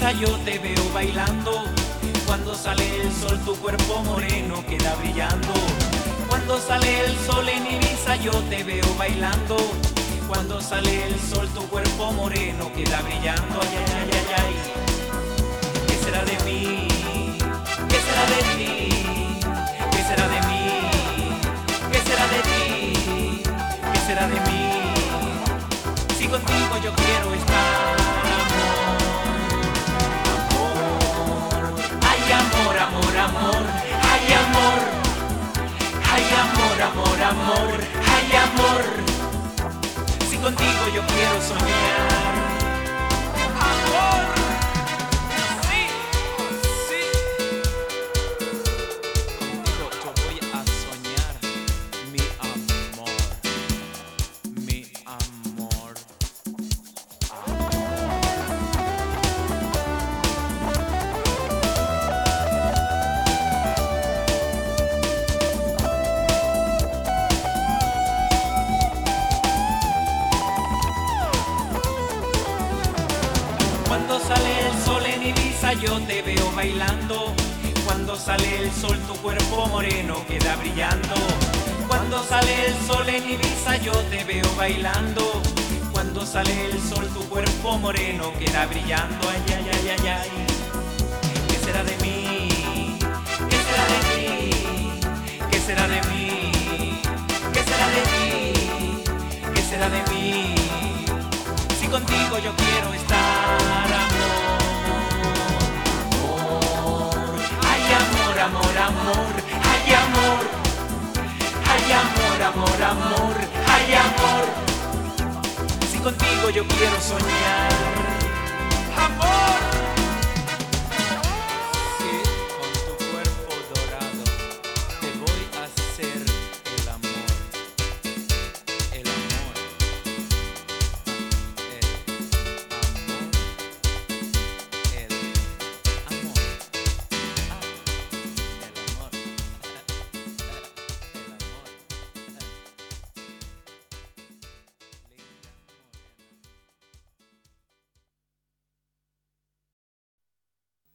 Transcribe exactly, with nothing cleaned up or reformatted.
Ibiza yo te veo bailando. Cuando sale el sol tu cuerpo moreno queda brillando. Cuando sale el sol en Ibiza yo te veo bailando. Cuando sale el sol tu cuerpo moreno queda brillando. Ay, ay, ay, ay, ay. ¿Qué será de mí? ¿Qué será de ti? ¿Qué será de mí? ¿Qué será de ti? ¿Qué será de mí? Si contigo yo quiero estar. Amor, amor, amor, ay amor, ay amor, amor, amor, ay amor. Si contigo yo quiero soñar. Amor, sí, sí. Contigo yo voy a soñar, mi amor, mi amor. Cuando sale el sol en Ibiza yo te veo bailando. Cuando sale el sol tu cuerpo moreno queda brillando. Cuando sale el sol en Ibiza yo te veo bailando. Cuando sale el sol tu cuerpo moreno queda brillando. Ay, ay, ay, ay, ay. ¿Qué será de mí? ¿Qué será de ti? ¿Qué será de mí? ¿Qué será de ti? ¿Qué será de mí? Si contigo yo quiero estar, amor, amor, ay amor, amor, amor, ay amor, ay amor, amor, amor, ay amor. Si contigo yo quiero soñar.